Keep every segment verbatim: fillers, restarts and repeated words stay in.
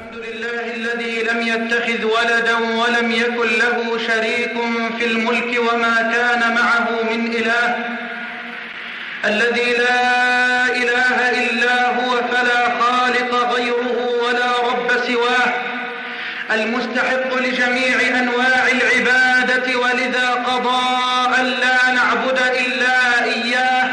الحمد لله الذي لم يتخذ ولدا ولم يكن له شريك في الملك وما كان معه من إله، الذي لا إله إلا هو فلا خالق غيره ولا رب سواه، المستحق لجميع أنواع العبادة، ولذا قضى أن لا نعبد إلا إياه،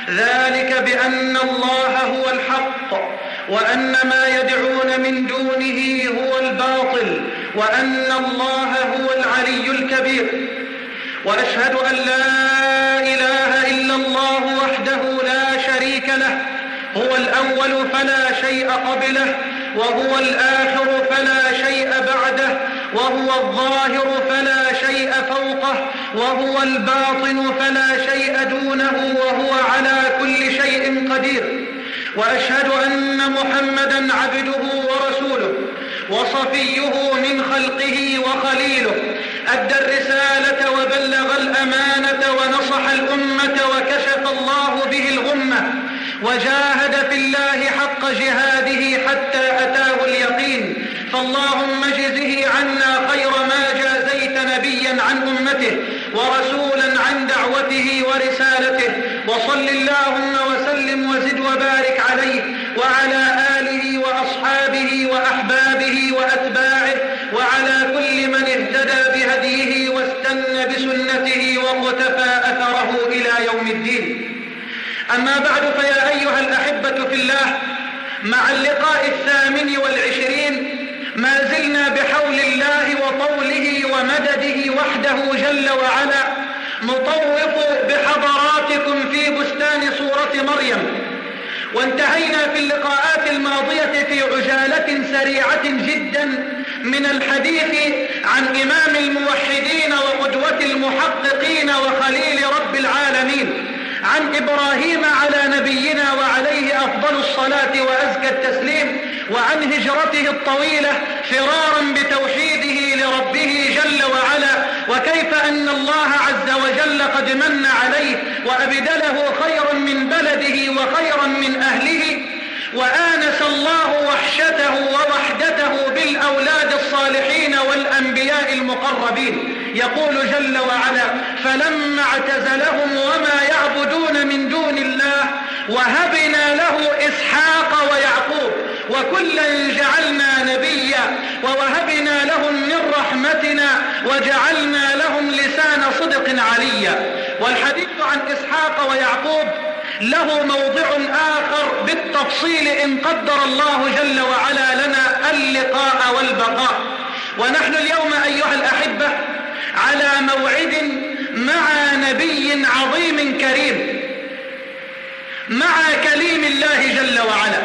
ذلك بأن الله هو الحق وأن ما يدعون من دونه هو الباطل وأن الله هو العلي الكبير. وأشهد أن لا إله إلا الله وحده لا شريك له، هو الأول فلا شيء قبله، وهو الآخر فلا شيء بعده، وهو الظاهر فلا شيء فوقه، وهو الباطن فلا شيء دونه، وهو على كل شيء قدير. وأشهد أن محمدًا عبده ورسوله وصفيه من خلقه وخليله، أدى الرسالة وبلغ الأمانة ونصح الأمة وكشف الله به الغمة، وجاهد في الله حق جهاده حتى أتاه اليقين. فاللهم اجزه عنا خير ما جازيت نبيا عن أمته ورسولا عن دعوته ورسالته، وصل اللهم وسلم وزد وبارك عليه وعلى آله وأصحابه وأحبابه وأتباعه وعلى كل من اهتدى بهديه واستنى بسنته وقتفى أثره إلى يوم الدين. أما بعد، فيا أيها الأحبة في الله، مع اللقاء الثامن والعشرين ما زلنا بحول الله وطوله ومدده وحده جل وعلا نطوف بحضراتكم في بستان سورة مريم، وانتهينا في اللقاءات الماضية في عجالة سريعة جدا من الحديث عن إمام الموحدين وقدوة المحققين وخليل رب العالمين، عن إبراهيم على نبينا وعليه أفضل الصلاة وأزكى التسليم، وعن هجرته الطويلة فرارا بتوحيده لربه جل وعلا، وكيف أن الله عز وجل قد من عليه وأبدله خيرا من بلده وخيرا من أهله، وآنس الله وحشته ووحدته بالأولاد الصالحين والأنبياء المقربين. يقول جل وعلا: فلما اعتزلهم وما يعبدون من دون الله وهبنا له إسحاق ويعقوب وكلا جعلنا نبيا ووهبنا لهم من رحمتنا وجعلنا لهم لسان صدق عليا. والحديث عن إسحاق ويعقوب له موضع آخر بالتفصيل إن قدر الله جل وعلا لنا اللقاء والبقاء. ونحن اليوم أيها الأحبة على موعد مع نبي عظيم كريم، مع كليم الله جل وعلا،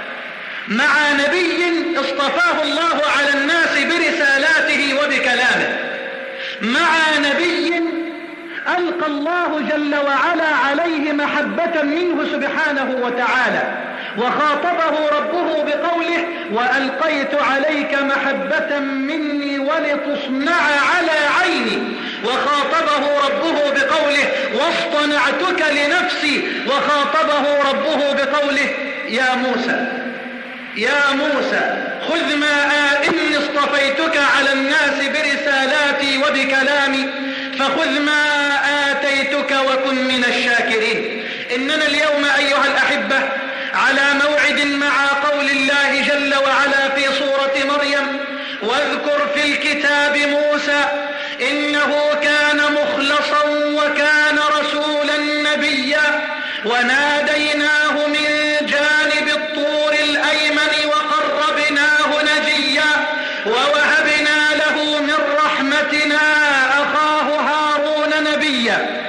مع نبي اصطفاه الله على الناس برسالاته وبكلامه، مع نبي ألقى الله جل وعلا عليه محبة منه سبحانه وتعالى، وخاطبه ربه بقوله: وألقيت عليك محبة مني ولتصنع على عيني. وخاطبه ربه بقوله: واصطنعتك لنفسي. وخاطبه ربه بقوله: يا موسى يا موسى خذ ما إني اصطفيتك على الناس برسالاتي وبكلامي فخذ ما آتيتك وكن من الشاكرين. إننا اليوم أيها الأحبة على موعد مع قول الله جل وعلا في سورة مريم: واذكر في الكتاب موسى إنه كان مخلصا وكان رسولا نبيا وناديناه من جانب الطور الأيمن وقربناه نجيا ووهبنا له من رحمتنا أخاه هارون نبيا.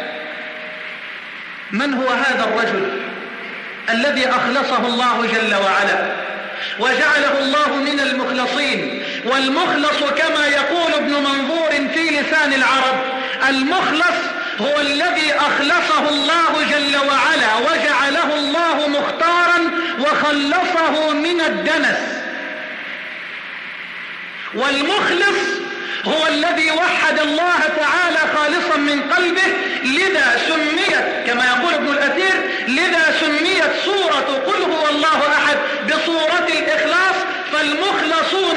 من هو هذا الرجل الذي أخلصه الله جل وعلا وجعله الله من المخلصين؟ والمخلص كما يقول ابن منظور في لسان العرب: المخلص هو الذي أخلصه الله جل وعلا وجعله الله مختارا وخلصه من الدنس. والمخلص هو الذي وحد الله تعالى خالصا من قلبه، لذا سميت كما يقول ابن الأثير لذا سميت سورة قل هو الله أحد بصورة الإخلاص، فالمخلصون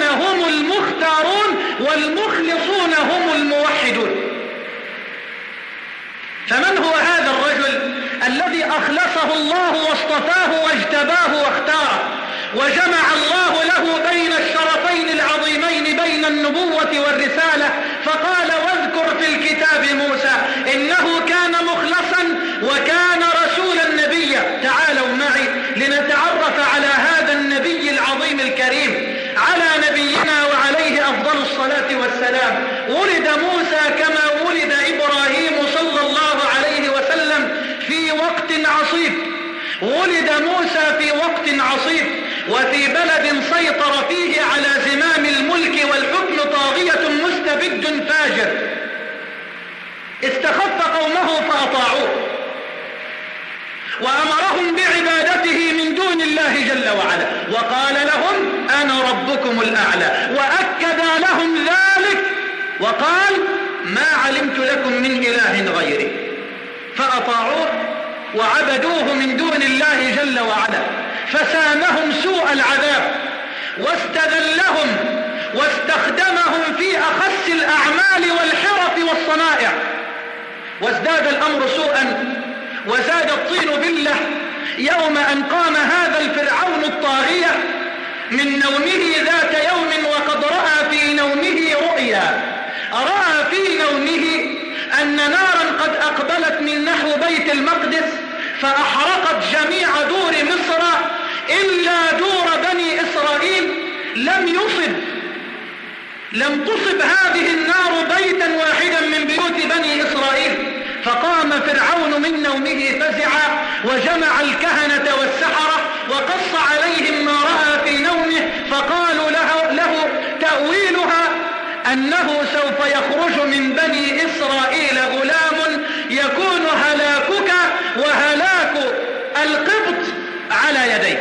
الذي أخلصه الله واصطفاه واجتباه واختاره، وجمع الله له بين الشرفين العظيمين بين النبوة والرسالة، فقال واذكر في الكتاب موسى إنه كان مخلصا وكان رسولا نبيا. تعالوا معي لنتعرف على هذا النبي العظيم الكريم، على نبينا وعليه أفضل الصلاة والسلام. ولد موسى كما ولد إبراهيم صلى الله عليه وسلم في وقت عصيب، ولد موسى في وقت عصيب وفي بلد سيطر فيه على زمام الملك والحكم طاغية مستبد فاجر، استخف قومه فأطاعوه وأمرهم بعبادته من دون الله جل وعلا، وقال لهم أنا ربكم الأعلى، وأكد لهم ذلك وقال ما علمت لكم من إله غيري، فأطاعوه وعبدوه من دون الله جل وعلا، فسامهم سوء العذاب واستذلهم واستخدمهم في أخس الأعمال والحرف والصنائع، وازداد الأمر سوءا وزاد الطين بلة يوم أن قام هذا الفرعون الطاغية من نومه ذات يوم وقد رأى في نومه رؤيا، رأى في نومه أن نارا قد أقبلت من نحو بيت المقدس فأحرقت جميع دور مصر إلا دور بني إسرائيل، لم يصب لم تصب هذه النار بيتا واحدا من بيوت بني إسرائيل. فقام فرعون من نومه فزعا وجمع الكهنة والسحرة وقص عليهم ما رأى في نومه، فقالوا له, له تأويلها أنه سوف يخرج من بني إسرائيل غلام يكون هلاكك وهلاك القبط على يديك.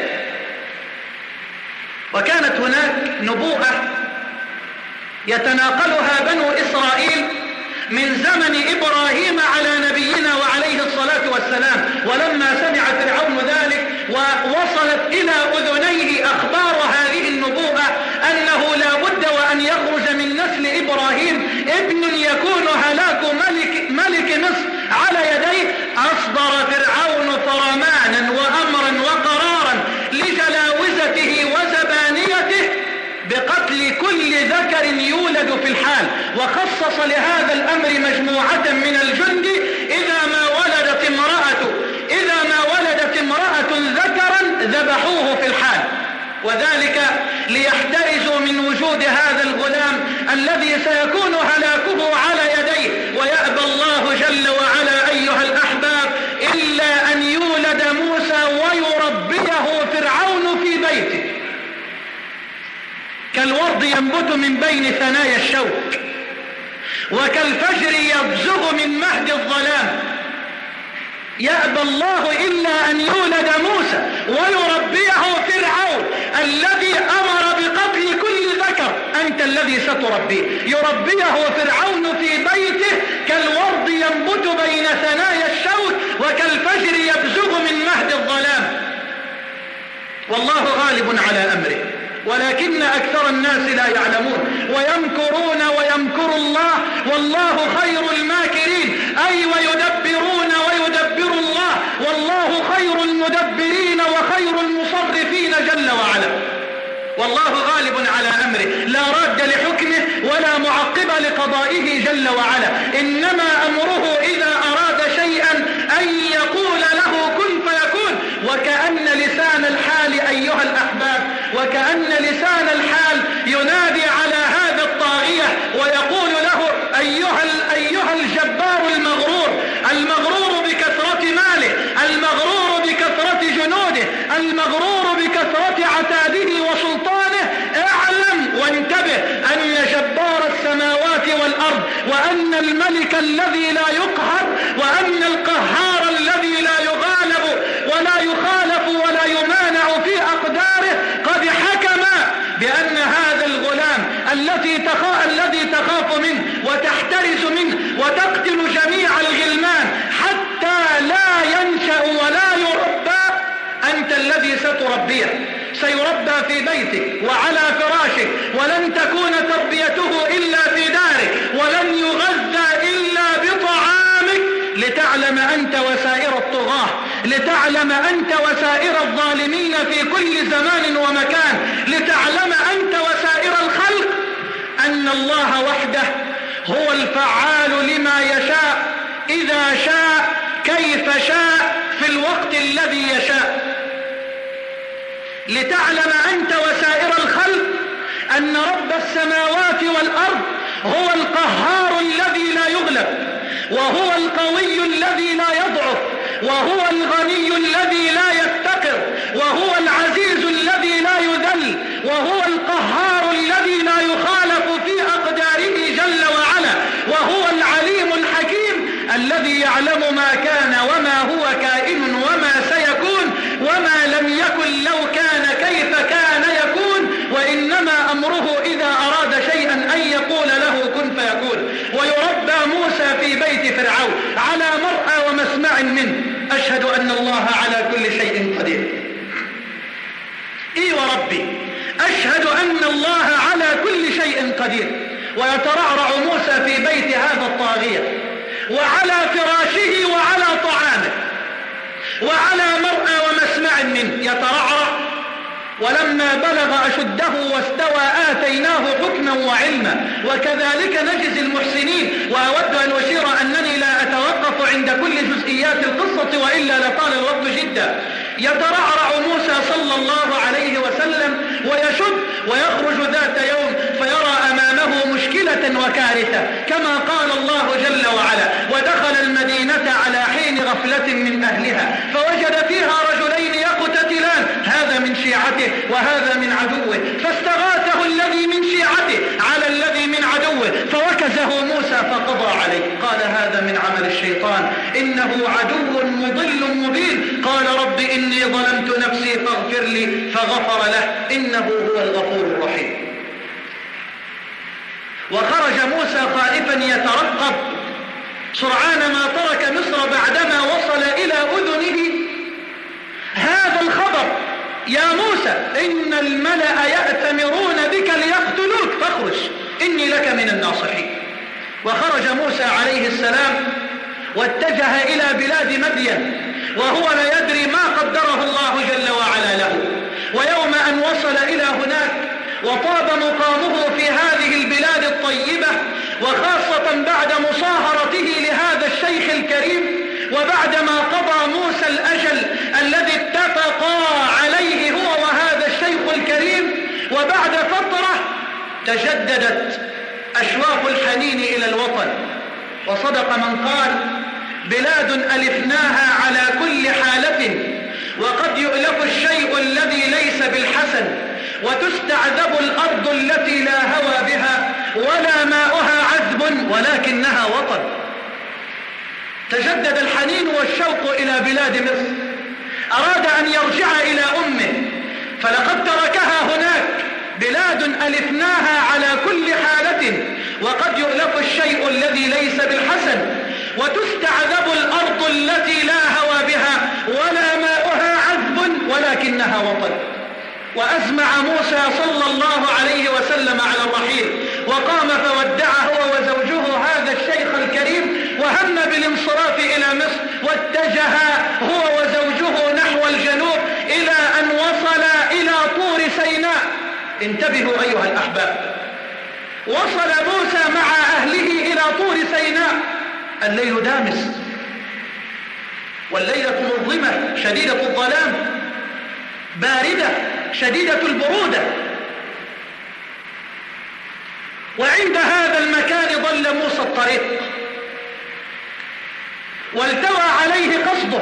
وكانت هناك نبوءة يتناقلها بنو إسرائيل من زمن إبراهيم على نبينا وعليه الصلاة والسلام، ولما سمع فرعون ذلك ووصلت إلى أذنيه أخبار هذه النبوءة أنه لا بد وأن يخرج من نسل إبراهيم ابن يكون هلاك ملك, ملك مصر على يديه، أصدر فرعون فرمانا وأمرا وقرارا لجلاوزته وزبانيته بقتل كل ذكر يولد في الحال، وخصص لهذا الأمر مجموعة من الجند إذا ما ولدت امرأة إذا ما ولدت امرأة ذكرا ذبحوه في الحال، وذلك ليحترزوا من وجود هذا الغلام الذي سيكون هلاكه على يديه. ويأبى الله جل وعلا أيها الأحباب إلا أن يولد موسى ويربيه فرعون في بيته كالورد ينبت من بين ثنايا الشوك، وكالفجر يبزغ من مهد الظلام. يأبى الله إلا أن يولد موسى ويربيه فرعون الذي أمر بقتل كل ذكر، أنت الذي ستربيه. يربيه فرعون في بيته كالورد ينبت بين ثنايا الشوك وكالفجر يبزغ من مهد الظلام. والله غالب على أمره ولكن أكثر الناس لا يعلمون. ويمكرون ويمكر الله والله خير الماكرين، أي ويدبرون ويدبر الله والله خير المدبرين وخير المصرفين جل وعلا. والله غالب على أمره لا راد لحكمه ولا معقب لقضائه جل وعلا، إنما أمره إذا أراد شيئا أن يقول له كن فيكون. وكأن لسان الحال أيها الأحباب وكأن لسان الحال ينادي على هذا الطاغية ويقول له أيها, أيها الجبار المغرور، المغرور بكثرة ماله، المغرور بكثرة جنوده، المغرور بكثرة عتاده وسلطانه، اعلم وانتبه أن جبار السماوات والأرض وأن الملك الذي لا يقهر وأن القهار الذي لا يغالب ولا يخالف ولا يمانع في أقداره قد حكم بأن هذا الغلام الذي تخاف الذي تخاف منه وتحترس منه وتقتل جميع الغلمان حتى لا ينشأ ولا يربى، أنت الذي ستربيه. سيربى في بيتك وعلى فراشك، ولن تكون تربيته إلا في دارك، ولن يغذى إلا بطعامك، لتعلم أنت وسائر الطغاة لتعلم أنت وسائر الظالمين في كل زمان ومكان، لتعلم أنت وسائر الخلق أن الله وحده هو الفعال لما يشاء، إذا شاء كيف شاء في الوقت الذي يشاء. لتعلم أنت وسائر الخلق أن رب السماوات والأرض هو القهار الذي لا يغلب، وهو القوي الذي لا يضعف، وهو الغني الذي لا يفتقر، وهو العزيز الذي لا يذل، وهو القهار الذي لا يخالف في أقداره جل وعلا، وهو العليم الحكيم الذي يعلم ما كان وما هو كائن وما سيكون، وما لم يكن لو كان كيف كان يكون، وإنما أمره إذا أراد شيئا أن يقول له كن فيكون. ويربى موسى في بيت فرعون على مرأى ومسمع منه. أشهد أن الله على كل شيء قدير. إي وربي أشهد أن الله على كل شيء قدير. ويترعرع موسى في بيت هذا الطاغية، وعلى فراشه وعلى طعامه وعلى مرأى ومسمع منه يترعرع. ولما بلغ أشده واستوى آتيناه حكما وعلما، وكذلك نجزي المحسنين. وأود أن أشير أنني لا أتوقف عند كل جزئيات القصة وإلا لطال الوقت جدا. يترعرع موسى صلى الله عليه وسلم ويشد ويخرج ذات يوم فيرى أمامه مشكلة وكارثة، كما قال الله جل وعلا: ودخل المدينة على حين غفلة من أهلها فوجد فيها رجلين يقتتلان، هذا من شيعته وهذا من عدوه، فاستغاثه الذي من شيعته على الذي من عدوه فوكزه موسى فقضى عليه. قال: هذا من عمل الشيطان إنه عدو مضل مبين. قال: رب إني ظلمت نفسي فاغفر لي فغفر له إنه هو الغفور الرحيم. وخرج موسى خائفا يترقب سرعان ما ترك مصر بعدما وصل إلى أذنه هذا الخبر: يا موسى إن الملأ يأتمرون بك ليقتلوك فاخرج إني لك من الناصحين. وخرج موسى عليه السلام واتجه إلى بلاد مدين وهو لا يدري ما قدره الله جل وعلا له. ويوم أن وصل إلى هناك وطاب مقامه في هذه البلاد الطيبة، وخاصة بعد مصاهرته لهذا الشيخ الكريم، وبعدما قضى موسى الأجل الذي اتفقا عليه هو وهذا الشيخ الكريم، وبعد فترة تجددت أشواق الحنين إلى الوطن. وصدق من قال: بلاد ألفناها على كل حالة، وقد يؤلف الشيء الذي ليس بالحسن، وتستعذب الأرض التي لا هوى بها ولا ماؤها عذب ولكنها وطن. تجدد الحنين والشوق إلى بلاد مصر، أراد أن يرجع إلى أمه، فلقد تركها هناك. بلاد ألفناها على كل حالة، وقد يؤلف الشيء الذي ليس بالحسن، وتستعذب الأرض التي لا هوى بها ولا ماؤها عذب ولكنها وطن. وأزمع موسى صلى الله عليه وسلم على الرحيل، وقام فودع هو وزوجه هذا الشيخ الكريم، وهم بالانصراف إلى مصر، واتجه هو وزوجه نحو الجنوب إلى أن وصل إلى طور سيناء. انتبهوا أيها الأحباب، وصل موسى مع أهله إلى طور سيناء. الليل دامس والليلة مظلمة شديدة الظلام، باردة شديدة البرودة. وعند هذا المكان ضل موسى الطريق والتوى عليه قصده،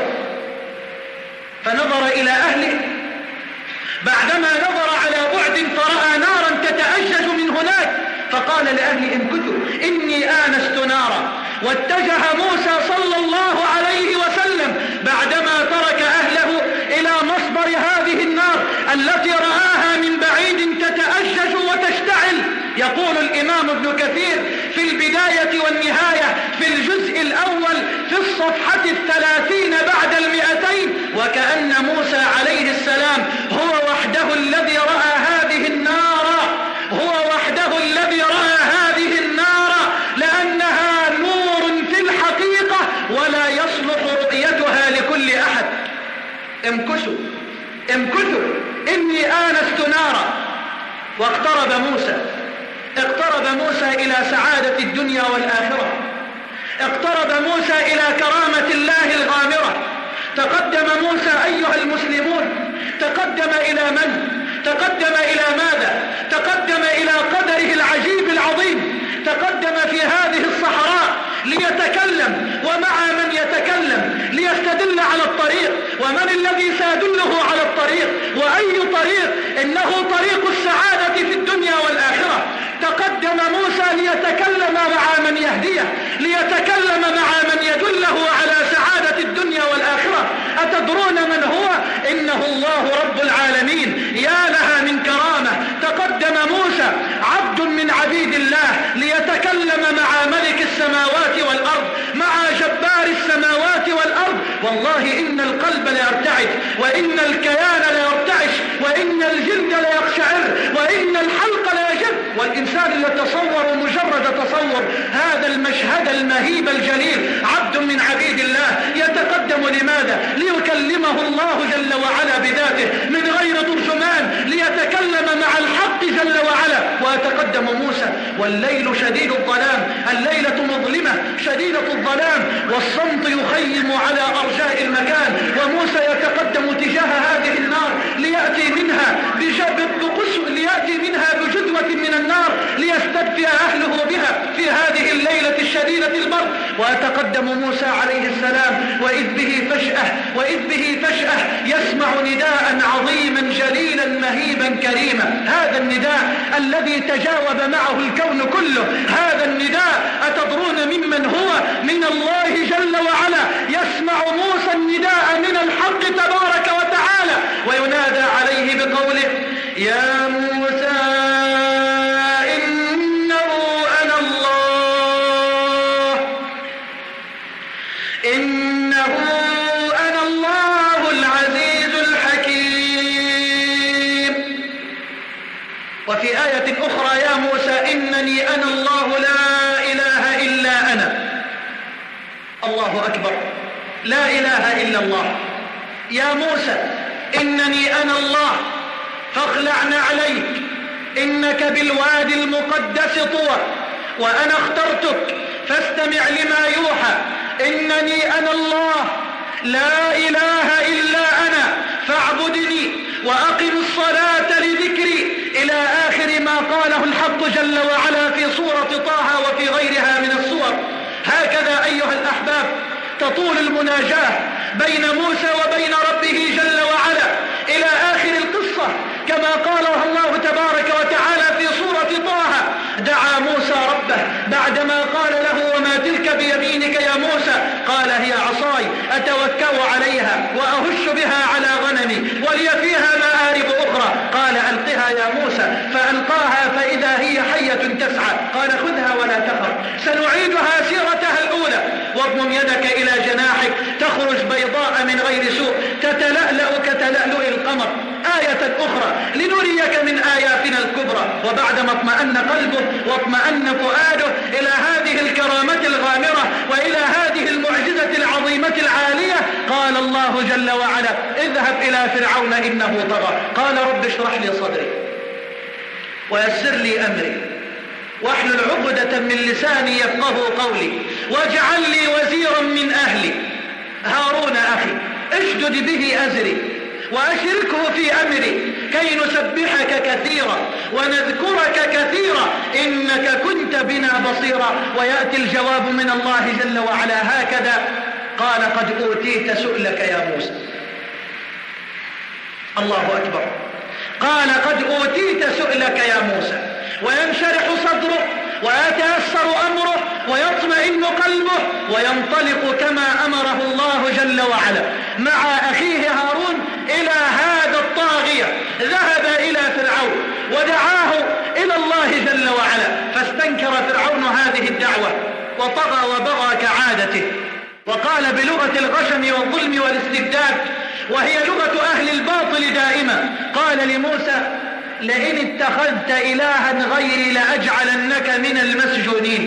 فنظر إلى أهله. بعدما نظر على بعد فرأى نارا تتأجج من هناك، فقال لأهله: امكثوا إني آنست نارا. واتجه موسى صلى الله عليه وسلم بعدما ترك أهله إلى مصدر هذه النار التي رآها من بعيد تتأجج وتشتعل. يقول الإمام ابن كثير في البداية والنهاية في الجزء الأول في الصفحة الثلاثين بعد المئتين: وكأن موسى عليه السلام هو وحده الذي رأى هذه النار، هو وحده الذي رأى هذه النار، لأنها نور في الحقيقة ولا يصلح رؤيتها لكل أحد. واقترب موسى اقترب موسى إلى سعادة الدنيا والآخرة، اقترب موسى إلى كرامة الله الغامرة. تقدم موسى أيها المسلمون، تقدم إلى من؟ تقدم إلى ماذا؟ تقدم إلى قدره العجيب العظيم، تقدم في هذه الصحراء ليتكلم، ومع من يتكلم ليستدل على الطريق، ومن الذي سيدله على الطريق، وأي طريق؟ إنه طريق السعادة في الدنيا والآخرة. تقدم موسى ليتكلم مع من يهديه، ليتكلم مع من يدله على سعادة الدنيا والآخرة. أتدرون من هو؟ إنه الله رب العالمين. يا لها من كرامة. تقدم موسى عبد من عبيد الله ليتكلم مع ملك السماوات والأرض، مع جبار السماوات والأرض. والله إن القلب ليرتعد، وإن الكيان ليرتعش، وإن الجلد ليقشعر، وإن الحلق ليجب، والإنسان يتصور مجرد تصور هذا المشهد المهيب الجليل. عبد من عبيد الله يتقدم لماذا؟ ليكلمه الله جل وعلا بذاته من غير ترجمان، ليتكلم مع الحق جل وعلا. ويتقدم موسى والليل شديد الظلام، الليلة مظلمة شديدة الظلام، والصمت يخيم على أرجاء المكان، وموسى يتقدم تجاه هذه النار ليأتي منها بقسوة، ليأتي منها بجدوة من النار ليستدفئ أهله بها في هذه الليلة الشديدة البرد. ويتقدم موسى عليه السلام وإذ به فجأة وإذ به فجأة يسمع نداء عظيما جليلا مهيبا كريما. هذا النداء الذي تجاوب معه الكون كله، هذا النداء أتدرون ممن هو؟ من الله جل وعلا. يسمع موسى النداء من الحق تبارك وتعالى، وينادى عليه بقوله: يا موسى إنه أنا الله، إنه أنا الله العزيز الحكيم. وفي آية أخرى: يا موسى إنني أنا الله لا إله إلا أنا. الله أكبر، لا إله إلا الله. يا موسى إنني أنا الله فاخلع نعليك، إنك بالوادي المقدس طوى، وأنا اخترتك فاستمع لما يوحى. إنني أنا الله لا إله إلا أنا فاعبدني وأقم الصلاة لذكري، إلى آخر ما قاله الحق جل وعلا في سورة طه وفي غيرها من السور. هكذا أيها الأحباب تطول المناجاة بين موسى وبين ربه جل وعلا إلى آخر القصة، كما قالها الله تبارك وتعالى في سورة طه. دعا موسى ربه بعدما قال له: وما تلك بيمينك يا موسى؟ قال: هي عصاي أتوكأ عليها وأهش بها على غنمي ولي فيها مآرب أخرى. قال: ألقها يا موسى، فألقاها فإذا هي حية تسعى. قال: خذها ولا تخف، سنعيدها سيرتها الأولى. واضمم يدك إلى جناحك تخرج بيضاء من غير سوء تتلألأ كتلألؤ القمر. آية أخرى لنريك من آياتنا الكبرى. وبعدما اطمأن قلبه واطمأن فؤاده إلى هذه الكرامة الغامرة وإلى هذه المعجزة العظيمة العالية، قال الله جل وعلا: اذهب إلى فرعون إنه طغى. قال: رب اشرح لي صدري ويسر لي أمري واحلل عقدة من لساني يفقه قولي واجعل لي وزيرا من أهلي هارون أخي اشدد به أزري وأشركه في أمري كي نسبحك كثيرا ونذكرك كثيرا إنك كنت بنا بصيرا. ويأتي الجواب من الله جل وعلا هكذا: قال: قد أوتيت سؤلك يا موسى. الله أكبر. قال: قد أوتيت سؤلك يا موسى. وينشرح صدره ويتيسر أمره ويطمئن قلبه وينطلق كما أمره الله جل وعلا مع أخيه هارون إلى هذا الطاغية. ذهب إلى فرعون ودعاه إلى الله جل وعلا، فاستنكر فرعون هذه الدعوة وطغى وبغى كعادته، وقال بلغة الغشم والظلم والاستبداد، وهي لغة أهل الباطل دائما. قال لموسى: لئن اتخذت إلها غيري لأجعلنك من المسجونين.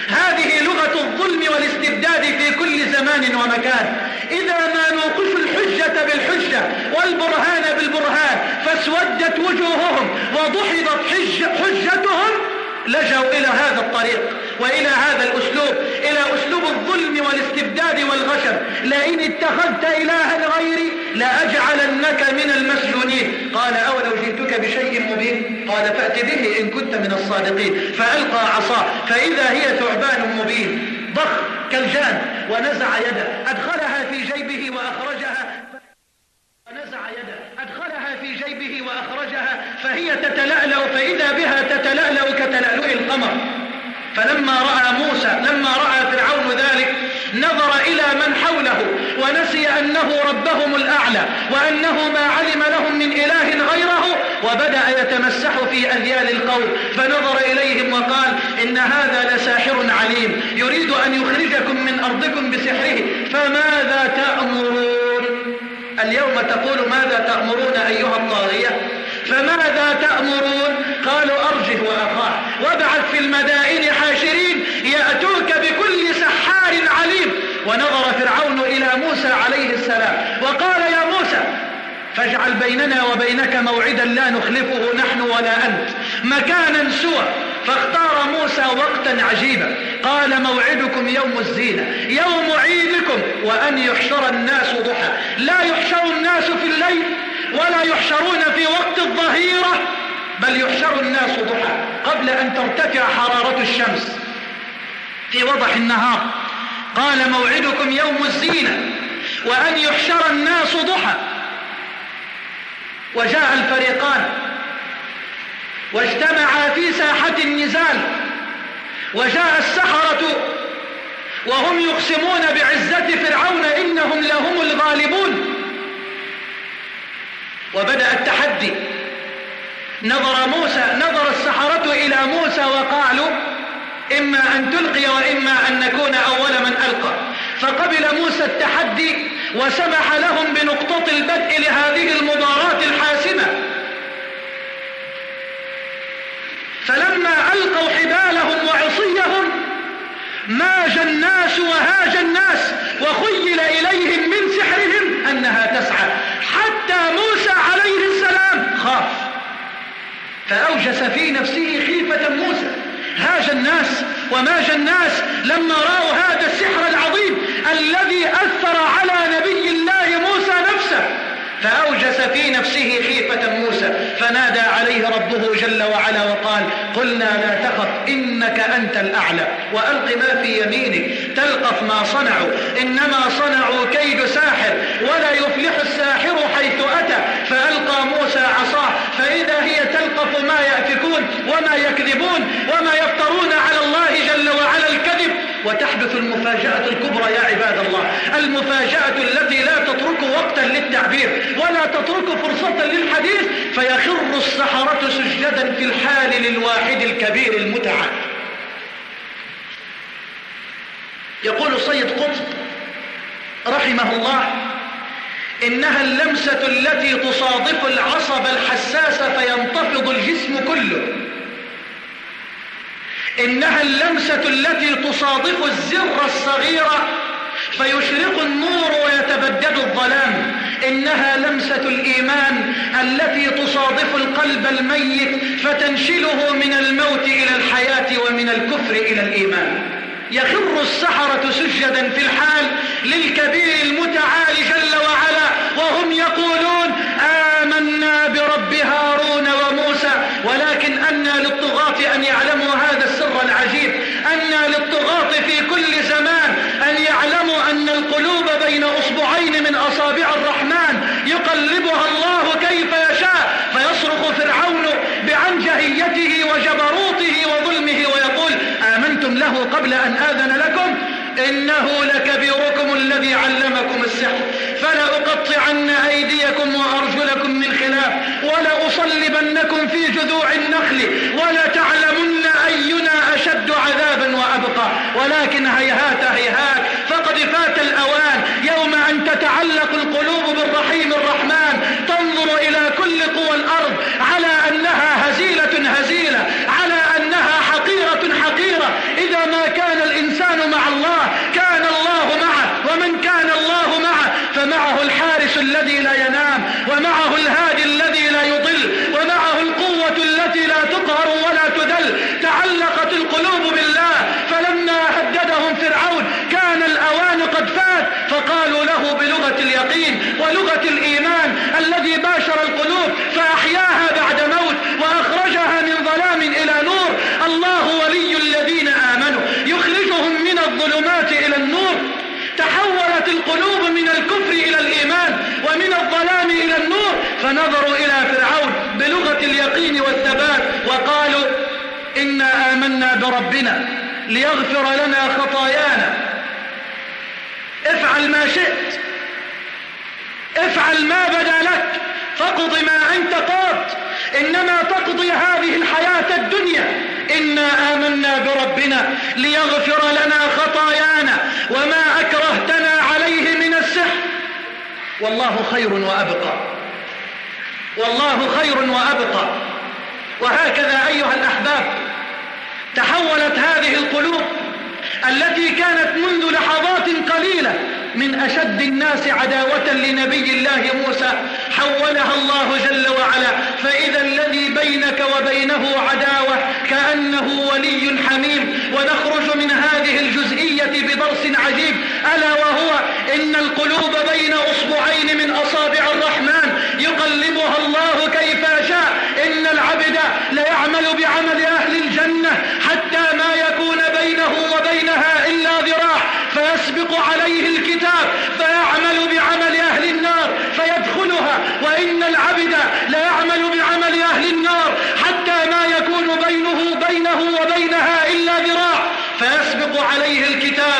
هذه لغة الظلم والاستبداد في كل زمان ومكان. إذا ما نوقشوا الحجة بالحجة والبرهان بالبرهان فاسودت وجوههم وضحضت حج حجتهم لجوا إلى هذا الطريق وإلى هذا الأسلوب، إلى أسلوب الظلم والاستبداد والغشم. لئن اتخذت إلها غيري لأجعلنك من المسجونين. قال أولو جئتك بشيء مبين؟ قال فأت به إن كنت من الصادقين. فألقى عصاه فإذا هي ثعبان مبين ضخ كالجان، ونزع يده أدخلها في جيبه وأخرجها ونزع يده أدخلها في جيبه وأخرجها فهي تتلألأ فإذا بها تتلألأ كتلألؤ القمر. فلما رأى موسى لما رأى فرعون ذلك نظر إلى من حوله ونسي أنه ربهم الأعلى وأنه ما علم لهم من إله غيره، وبدأ يتمسح في أذيال القوم. فنظر إليهم وقال إن هذا لساحر عليم يريد أن يخرجكم من أرضكم بسحره فماذا تأمرون؟ اليوم تقول ماذا تأمرون أيها الطاغية؟ فماذا تأمرون؟ قالوا أرجه وأخاه وابعث في المدائن حاشرين يأتوك بكل سحار عليم. ونظر فرعون إلى موسى عليه السلام وقال يا موسى فاجعل بيننا وبينك موعدا لا نخلفه نحن ولا أنت مكانا سوى. فاختار موسى وقتا عجيبا قال موعدكم يوم الزينة يوم عيدكم وأن يحشر الناس ضحى. لا يحشر الناس في الليل ولا يحشرون في وقت الظهيرة بل يحشر الناس ضحى قبل أن ترتفع حرارة الشمس في وضح النهار. قال موعدكم يوم الزينة وأن يحشر الناس ضحى. وجاء الفريقان واجتمعا في ساحة النزال، وجاء السحرة وهم يقسمون بعزة فرعون إنهم لهم الغالبون. وبدأ التحدي. نظر موسى نظر السحرة إلى موسى وقالوا إما أن تلقي وإما أن نكون أول من ألقى. فقبل موسى التحدي وسمح لهم بنقطة البدء لهذه المباراة الحاسمة. فلما ألقوا حبالهم وعصيهم ماج الناس وهاج الناس وخيل إليهم من سحرهم أنها تسعى حتى موسى عليه السلام خاف فأوجس في نفسه خيفة موسى. هاج الناس وماج الناس لما رأوا هذا السحر العظيم الذي أثر على نبي الله موسى نفسه، فأوجس في نفسه خيفة موسى. فنادى عليه ربه جل وعلا وقال قلنا لا تخف إنك أنت الأعلى وألق ما في يمينك تلقف ما صنعوا إنما صنعوا كيد ساحر ولا يفلح الساحر حيث أتى. فألقى موسى عصاه فإذا هي تلقف ما يأفكون وما يكذبون وما يفترون على الله جل وعلا الكذب. وتحدث المفاجأة الكبرى يا عباد الله، المفاجأة التي لا تترك وقتا للتعبير ولا تترك فرصة للحديث، فيخر السحرة سجدا في الحال للواحد الكبير المتعال. يقول سيد قطب رحمه الله إنها اللمسة التي تصادف العصب الحساس فينتفض الجسم كله. إنها اللمسة التي تصادف الزر الصغير فيشرق النور ويتبدد الظلام. إنها لمسة الإيمان التي تصادف القلب الميت فتنشله من الموت إلى الحياة ومن الكفر إلى الإيمان. يخر السحرة سجدا في الحال للكبير المتعال جل وعلا وهم يقولون آمنا برب هارون وموسى. ولكن أنى للطغاة أن يعلموا هذا السر العجيب، أنى للطغاة في كل زمان أن يعلموا أن القلوب بين أصبعين من أصابع الرحمن يقلبها الله كيف يشاء. فيصرخ فرعون بعنجهيته وجبروته وظلمه ويقول آمنتم له قبل أن آذن لكم إنه لكبيركم الذي علمكم السحر فلأقطعن أيديكم وأرجلكم من خلاف ولأصلبنكم في جذوع النخل ولتعلمن أينا أشد عذابا وأبقى. ولكن هيهات هيهات فقد فات الأوان يوم أن تتعلق القلوب بالرحيم الرحمن، تنظر إلى كل قوى الأرض على أنها هزيلة هزيلة، على أنها حقيرة حقيرة إذا ما كان ولغة الإيمان الذي باشر القلوب فأحياها بعد موت وأخرجها من ظلام إلى نور. الله ولي الذين آمنوا يخرجهم من الظلمات إلى النور. تحولت القلوب من الكفر إلى الإيمان ومن الظلام إلى النور، فنظروا إلى فرعون بلغة اليقين والثبات وقالوا إنا آمنا بربنا ليغفر لنا خطايانا. افعل ما شئت، افعل ما بدا لك، فاقض ما أنت قاض، إنما تقضي هذه الحياة الدنيا. إنا آمنا بربنا ليغفر لنا خطايانا وما أكرهتنا عليه من السحر والله خير وأبقى، والله خير وأبقى. وهكذا أيها الأحباب تحولت هذه القلوب التي كانت منذ لحظات قليلة من أشد الناس عداوة لنبي الله موسى، حولها الله جل وعلا، فإذا الذي بينك وبينه عداوة كأنه ولي حميم. ونخرج من هذه الجزئية بدرس عجيب، ألا وهو إن القلوب بين أصبعين من أصابع الرحمن يقلبها الله كيف يشاء. إن العبد ليعمل بعمل أهل الجنة حتى ما يكون بينه وبينها إلا ذراع فيسبق عليه الكتاب فيعمل بعمل أهل النار فيدخلها. وإن العبد ليعمل بعمل أهل النار حتى ما يكون بينه بينه وبينها إلا ذراع فيسبق عليه الكتاب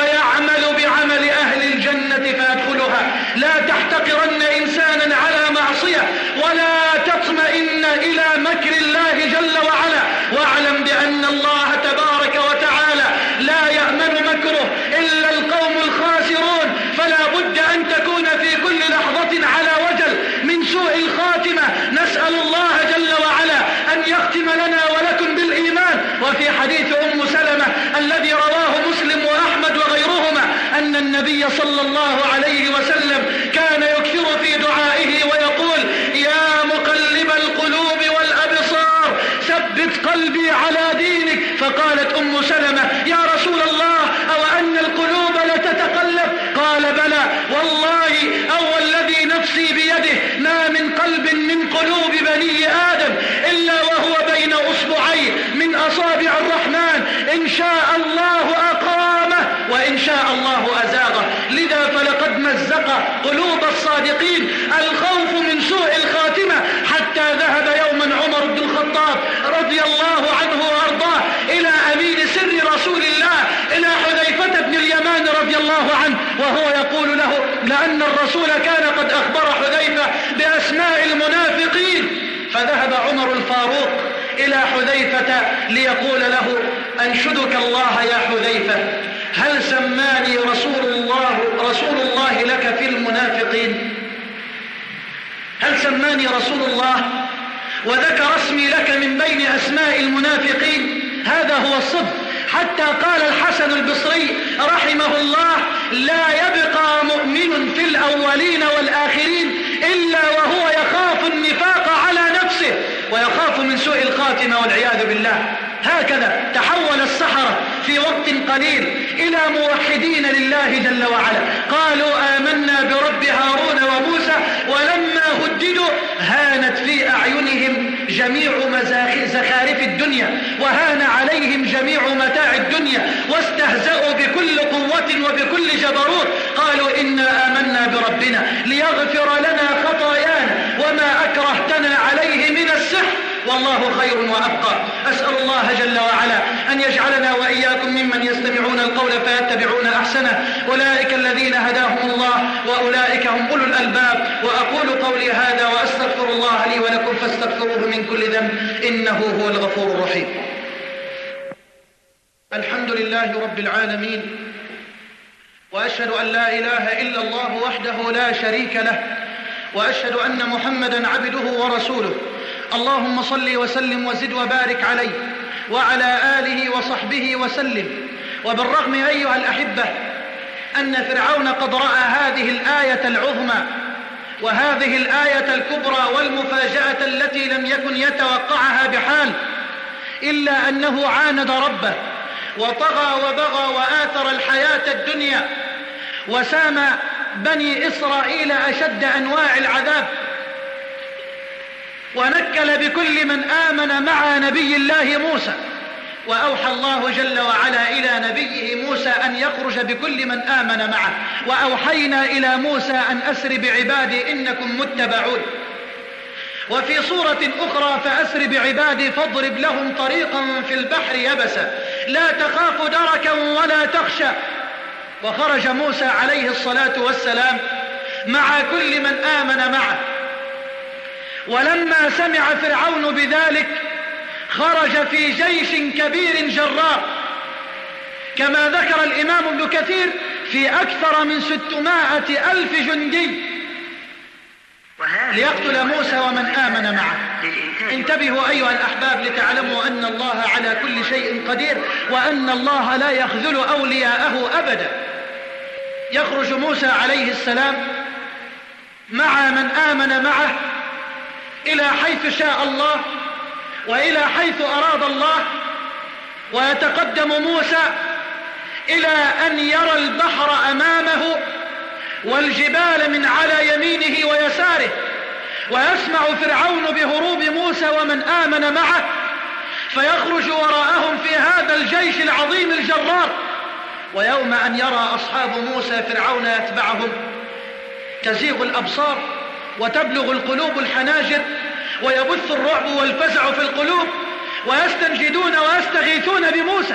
فيعمل بعمل أهل الجنة فيدخلها. لا تحتقرن إنسانا على معصية ولا تطمئن إلى مكر الله جل وعلا، واعلم بأن الله تبارك وتعالى لا يأمن مكره إلا القوم الخاسرون. فلا بد أن تكون في كل لحظة على وجل من سوء الخاتمة. نسأل الله جل وعلا أن يختم لنا ولكم بالإيمان. وفي حديث أم سلمة الذي رواه مسلم وأحمد وغيرهما أن النبي صلى الله عليه وسلم كان يكثر في دعائه ويقول يا مقلب القلوب والأبصار ثبت قلبي على دينك. فقالت أم سلمة يا رسول الله أو أن القلوب لتتقلب؟ قال بلى والله أو الذي نفسي بيده ما من قلب من قلوب بني آدم إلا وهو بين أصبعين من أصابع الرحمن، إن شاء الله أقامه وإن شاء الله أزاغه. لذا فلقد مزق قلوب الصادقين الخوف من سوء الخاتمة حتى ذهب يوما عمر بن الخطاب رضي الله عنه وأرضاه إلى أمين سر رسول الله إلى حذيفة بن اليمان رضي الله عنه وهو يقول له لأن الرسول كان قد أخبر حذيفة بأسماء المنافقين. فذهب عمر الفاروق إلى حذيفة ليقول له أنشدك الله يا حذيفة هل سماني رسول الله رسول الله لك في المنافقين؟ هل سماني رسول الله وذكر اسمي لك من بين أسماء المنافقين؟ هذا هو الصدق. حتى قال الحسن البصري رحمه الله لا يبقى مؤمن في الأولين والآخرين إلا وهو يخاف النفاق على نفسه ويخاف من سوء الخاتمة والعياذ بالله. هكذا تحول السحرة في وقت قليل إلى موحدين لله جل وعلا. قالوا آمنا برب هارون وموسى ولما هددوا هانت في أعينهم جميع زخارف الدنيا وهان عليهم جميع متاع الدنيا واستهزأوا بكل قوة وبكل جبروت. قالوا إنا آمنا بربنا ليغفر لنا خطايانا وما أكرهتنا عليه من السحر والله خير وأبقى. أسأل الله جل وعلا أن يجعلنا وإياكم ممن يستمعون القول فيتبعون أحسنه. أولئك الذين هداهم الله وأولئك هم أولو الألباب. وأقول قولي هذا وأستغفر الله لي ولكم فاستغفروه من كل ذنب إنه هو الغفور الرحيم. الحمد لله رب العالمين وأشهد أن لا إله إلا الله وحده لا شريك له وأشهد أن محمدا عبده ورسوله. اللهم صل وسلم وزد وبارك عليه وعلى آله وصحبه وسلم. وبالرغم أيها الأحبة أن فرعون قد رأى هذه الآية العظمى وهذه الآية الكبرى والمفاجأة التي لم يكن يتوقعها بحال، إلا أنه عاند ربه وطغى وبغى وآثر الحياة الدنيا وسام بني إسرائيل أشد أنواع العذاب، ونكل بكل من آمن مع نبي الله موسى. وأوحى الله جل وعلا إلى نبيه موسى أن يخرج بكل من آمن معه، وأوحينا إلى موسى أن أسر بعبادي إنكم متبعون. وفي سورة أخرى فأسر بعبادي فاضرب لهم طريقا في البحر يبسا لا تخاف دركا ولا تخشى. وخرج موسى عليه الصلاة والسلام مع كل من آمن معه، ولما سمع فرعون بذلك خرج في جيش كبير جرار، كما ذكر الإمام ابن كثير في أكثر من ستمائة ألف جندي ليقتل موسى ومن آمن معه. انتبهوا أيها الأحباب لتعلموا أن الله على كل شيء قدير، وأن الله لا يخذل أولياءه أبدا. يخرج موسى عليه السلام مع من آمن معه إلى حيث شاء الله وإلى حيث أراد الله، ويتقدم موسى إلى أن يرى البحر أمامه والجبال من على يمينه ويساره، ويسمع فرعون بهروب موسى ومن آمن معه، فيخرج وراءهم في هذا الجيش العظيم الجرار. ويوم أن يرى أصحاب موسى فرعون يتبعهم تزيغ الأبصار وتبلغ القلوب الحناجر، ويبث الرعب والفزع في القلوب، ويستنجدون ويستغيثون بموسى.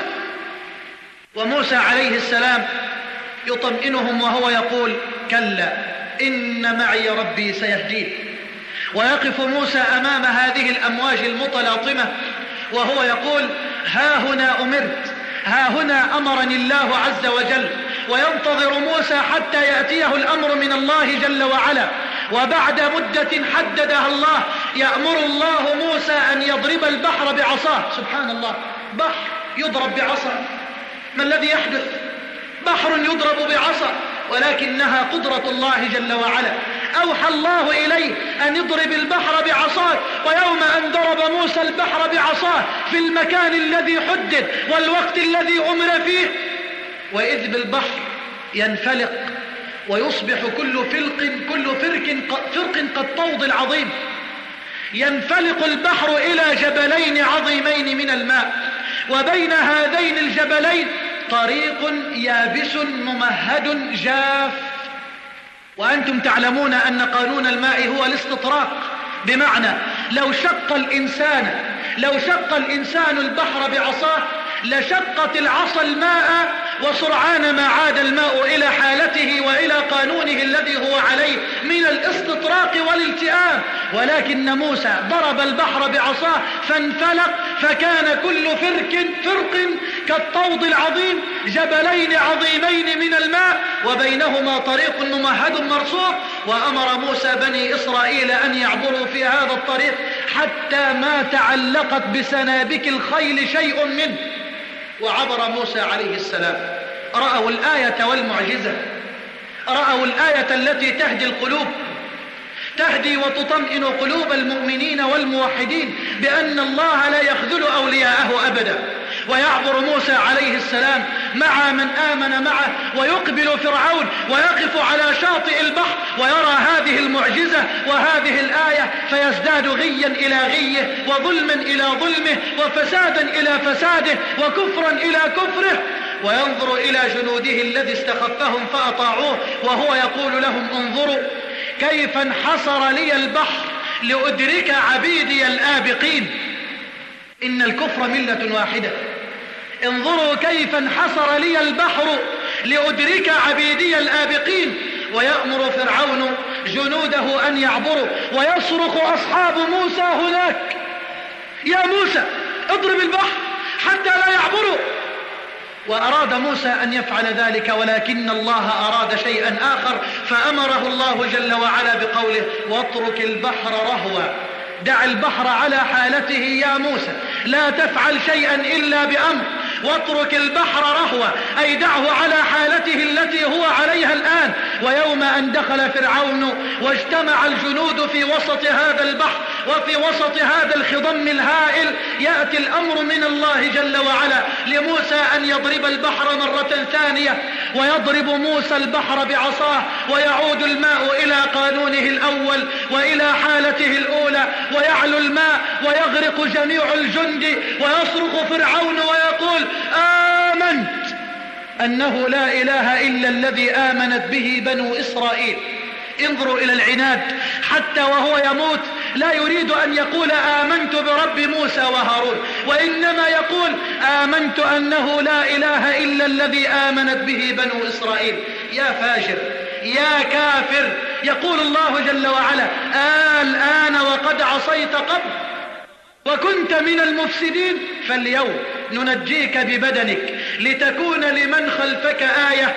وموسى عليه السلام يطمئنهم وهو يقول كلا إن معي ربي سيهدين. ويقف موسى أمام هذه الأمواج المتلاطمة وهو يقول ها هنا أمرت، ها هنا أمرني الله عز وجل. وينتظر موسى حتى يأتيه الأمر من الله جل وعلا، وبعد مدة حددها الله يأمر الله موسى أن يضرب البحر بعصاه. سبحان الله، بحر يضرب بعصا، ما الذي يحدث؟ بحر يضرب بعصا، ولكنها قدرة الله جل وعلا. أوحى الله إليه أن يضرب البحر بعصاه، ويوم أن ضرب موسى البحر بعصاه في المكان الذي حدد والوقت الذي أمر فيه، وإذ بالبحر ينفلق ويصبح كل فلق كل فرق فرق كالطود العظيم. ينفلق البحر إلى جبلين عظيمين من الماء، وبين هذين الجبلين طريق يابس ممهد جاف. وأنتم تعلمون أن قانون الماء هو الاستطراق، بمعنى لو شق الإنسان لو شق الإنسان البحر بعصاه لشقت العصا الماء، وسرعان ما عاد الماء إلى حالته وإلى قانونه الذي هو عليه من الاستطراق والالتئام. ولكن موسى ضرب البحر بعصاه فانفلق، فكان كل فرق فرق كالطود العظيم، جبلين عظيمين من الماء وبينهما طريق ممهد مرصوف. وأمر موسى بني إسرائيل أن يعبروا في هذا الطريق حتى ما تعلقت بسنابك الخيل شيء منه. وعبر موسى عليه السلام. رأوا الآية والمعجزة، رأوا الآية التي تهدي القلوب، تهدي وتطمئن قلوب المؤمنين والموحدين بأن الله لا يخذل أولياءه أبدا. ويعبر موسى عليه السلام مع من آمن معه، ويقبل فرعون ويقف على شاطئ البحر ويرى هذه المعجزة وهذه الآية، فيزداد غيا إلى غيه، وظلما إلى ظلمه، وفسادا إلى فساده، وكفرا إلى كفره. وينظر إلى جنوده الذي استخفهم فأطاعوه، وهو يقول لهم انظروا كيف انحصر لي البحر لأدرك عبيدي الآبقين. إن الكفر ملة واحدة. انظروا كيف انحصر لي البحر لأدرك عبيدي الآبقين. ويأمر فرعون جنوده أن يعبروا، ويصرخ أصحاب موسى هناك يا موسى اضرب البحر حتى لا يعبروا. وأراد موسى أن يفعل ذلك، ولكن الله أراد شيئا آخر، فأمره الله جل وعلا بقوله واترك البحر رهوا. دع البحر على حالته يا موسى، لا تفعل شيئا إلا بأمر. واترك البحر رهوا أي دعه على حالته التي هو عليها الآن. ويوم أن دخل فرعون واجتمع الجنود في وسط هذا البحر وفي وسط هذا الخضم الهائل يأتي الأمر من الله جل وعلا لموسى أن يضرب البحر مرة ثانية، ويضرب موسى البحر بعصاه ويعود الماء إلى قانونه الأول وإلى حالته الأولى، ويعلو الماء ويغرق جميع الجند، ويصرخ فرعون ويقول آمنت أنه لا إله إلا الذي آمنت به بنو إسرائيل. انظروا إلى العناد، حتى وهو يموت لا يريد أن يقول آمنت برب موسى وهارون، وإنما يقول آمنت أنه لا إله إلا الذي آمنت به بنو إسرائيل. يا فاجر يا كافر، يقول الله جل وعلا الآن وقد عصيت قبل وكنت من المفسدين، فاليوم ننجيك ببدنك لتكون لمن خلفك آية،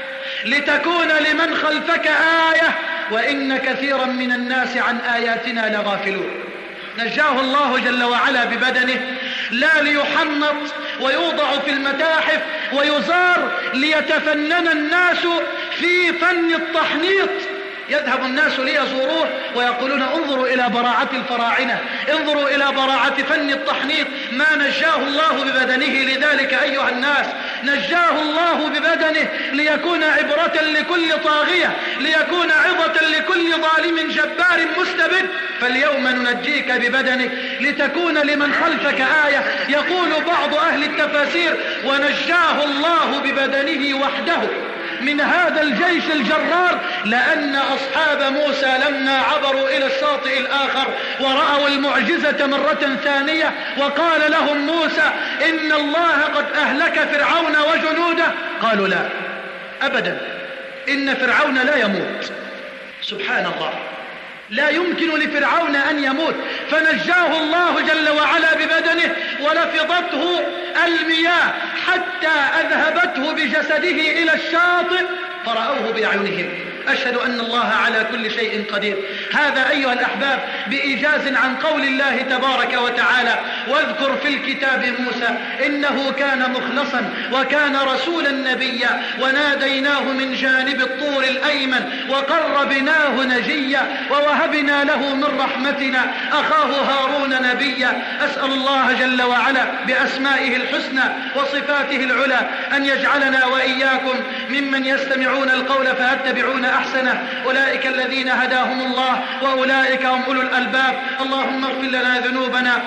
لتكون لمن خلفك آية وإن كثيرا من الناس عن آياتنا لغافلون. نجاه الله جل وعلا ببدنه، لا ليحنط ويوضع في المتاحف ويزار ليتفنن الناس في فن التحنيط. يذهب الناس ليزوروه ويقولون انظروا إلى براعة الفراعنة، انظروا إلى براعة فن التحنيط. ما نجاه الله ببدنه لذلك أيها الناس، نجاه الله ببدنه ليكون عبرة لكل طاغية، ليكون عظة لكل ظالم جبار مستبد. فاليوم ننجيك ببدنك لتكون لمن خلفك آية. يقول بعض أهل التفاسير ونجاه الله ببدنه وحده من هذا الجيش الجرار، لأن أصحاب موسى لما عبروا إلى الشاطئ الآخر ورأوا المعجزة مرة ثانية وقال لهم موسى إن الله قد أهلك فرعون وجنوده، قالوا لا أبدا، إن فرعون لا يموت. سبحان الله، لا يمكن لفرعون أن يموت، فنجاه الله جل وعلا ببدنه ولفظته المياه حتى أذهبته بجسده إلى الشاطئ فرأوه بأعينهم. أشهد أن الله على كل شيء قدير. هذا أيها الأحباب بإيجاز عن قول الله تبارك وتعالى واذكر في الكتاب موسى إنه كان مخلصا وكان رسولا نبيا وناديناه من جانب الطور الأيمن وقربناه نجيا ووهبنا له من رحمتنا أخاه هارون نبيا. أسأل الله جل وعلا بأسمائه الحسنى وصفاته العلى أن يجعلنا وإياكم ممن يستمعون القول فيتبعون أحسنه، أولئك الذين هداهم الله وأولئك هم أولو الألباب. اللهم اغفر لنا ذنوبنا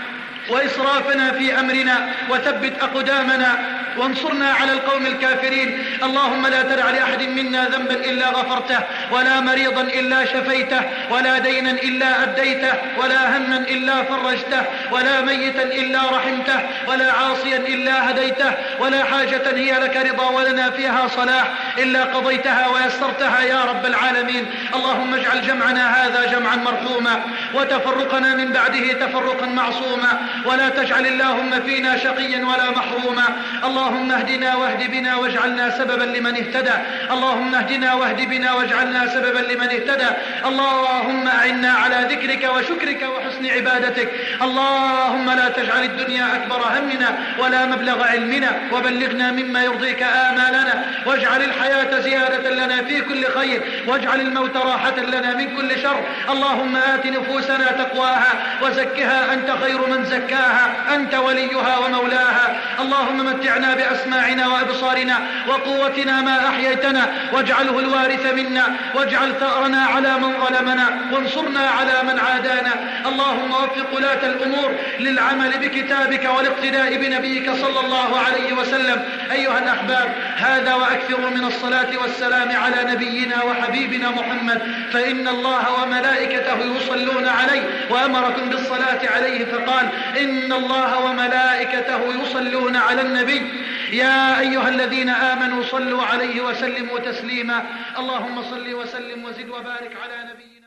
وإسرافنا في أمرنا وثبت أقدامنا وانصرنا على القوم الكافرين. اللهم لا تدع لأحد منا ذنبا إلا غفرته، ولا مريضا إلا شفيته، ولا دينا إلا أديته، ولا هما إلا فرجته، ولا ميتا إلا رحمته، ولا عاصيا إلا هديته، ولا حاجة هي لك رضا ولنا فيها صلاح إلا قضيتها ويسرتها يا رب العالمين. اللهم اجعل جمعنا هذا جمعا مرحوما وتفرقنا من بعده تفرقا معصوما، ولا تجعل اللهم فينا شقيا ولا محروما. اللهم اهدنا واهد بنا واجعلنا سببا لمن اهتدى. اللهم اهدنا واهد بنا واجعلنا سببا لمن اهتدى. اللهم أعنا على ذكرك وشكرك وحسن عبادتك. اللهم لا تجعل الدنيا أكبر همنا ولا مبلغ علمنا، وبلغنا مما يرضيك آمالنا، واجعل الحياة زيادة لنا في كل خير، واجعل الموت راحة لنا من كل شر. اللهم آت نفوسنا تقواها وزكها أنت خير من زكاها، أنت وليها ومولاها. اللهم متعنا بأسماعنا وأبصارنا وقوتنا ما أحييتنا، واجعله الوارث منا، واجعل ثأرنا على من ظلمنا، وانصرنا على من عادانا. اللهم وفق ولاة الأمور للعمل بكتابك والاقتداء بنبيك صلى الله عليه وسلم. أيها الأحباب، هذا وأكثروا من الصلاة والسلام على نبينا وحبيبنا محمد، فإن الله وملائكته يصلون عليه، وأمركم بالصلاة عليه فقال إن الله وملائكته يصلون على النبي يا أيها الذين آمنوا صلوا عليه وسلموا تسليما. اللهم صل وسلم وزد وبارك على نبينا.